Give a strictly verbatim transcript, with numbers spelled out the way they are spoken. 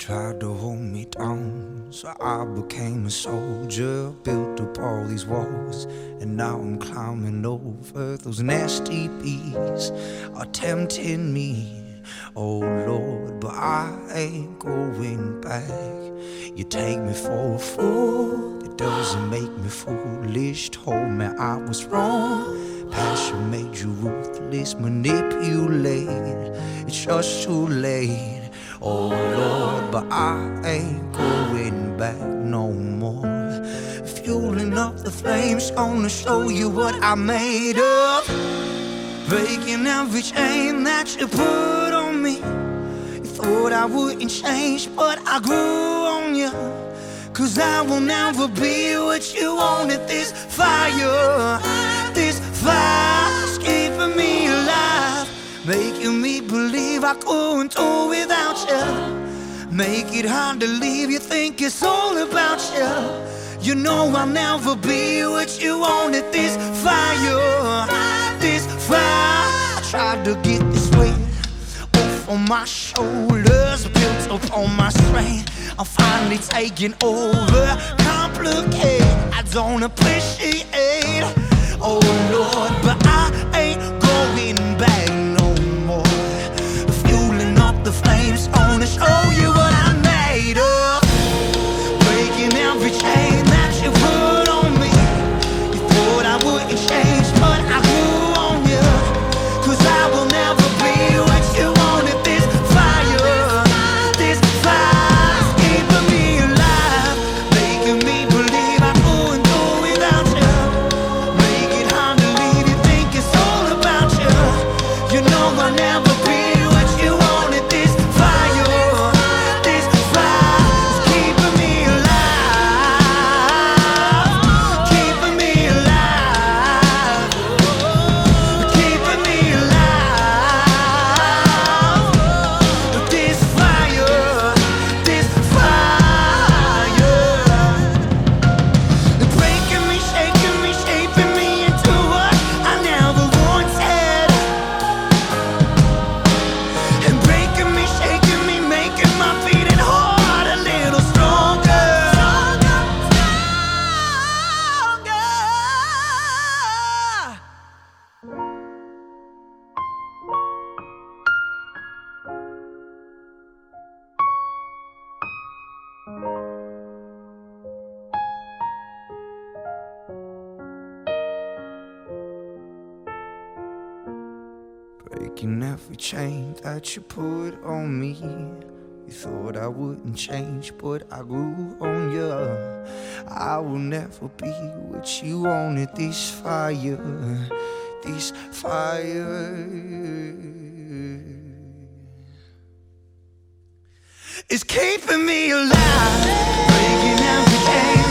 tried to hold me down, so I became a soldier. Built up all these walls, and now I'm climbing over those nasty bees are tempting me. Oh Lord, but I ain't going back. You take me for a fool, it doesn't make me foolish. Told me I was wrong, passion made you ruthless, manipulate. It's just too late. Oh Lord, but I ain't going back no more. Fueling up the flames, gonna show you what I made of. Breaking every chain that you put on me. You thought I wouldn't change, but I grew on you. Cause I will never be what you wanted. This fire, this fire's keeping me alive, making me believe I couldn't do without you. Make it hard to leave, you think it's all about you. You know I'll never be what you wanted. This fire, this fire. I tried to get this weight off on my shoulders, built up on my strength. I'm finally taking over. Complicate, I don't appreciate. Oh Lord, but I ain't going back no more. Fueling up the flames, gonna show you what I made of. Breaking every chain that you put on me. You thought I wouldn't change, but I grew on you. Cause I will never be what you wanted. This fire, this fire's keeping me alive, making me believe I couldn't do without you. Make it hard to leave, you think it's all about you. You know I'll never be what you wanted. This fire, this fire's keeping me alive, keeping me alive, keeping me alive. This fire, this fire, breaking me, shaking me, shaping me into what I never wanted. And breaking me, shaking me, making my beating heart a little stronger. Breaking every chain that you put on me. You thought I wouldn't change, but I grew on you. I will never be what you wanted. This fire, this fire is keeping me alive. Breaking every chain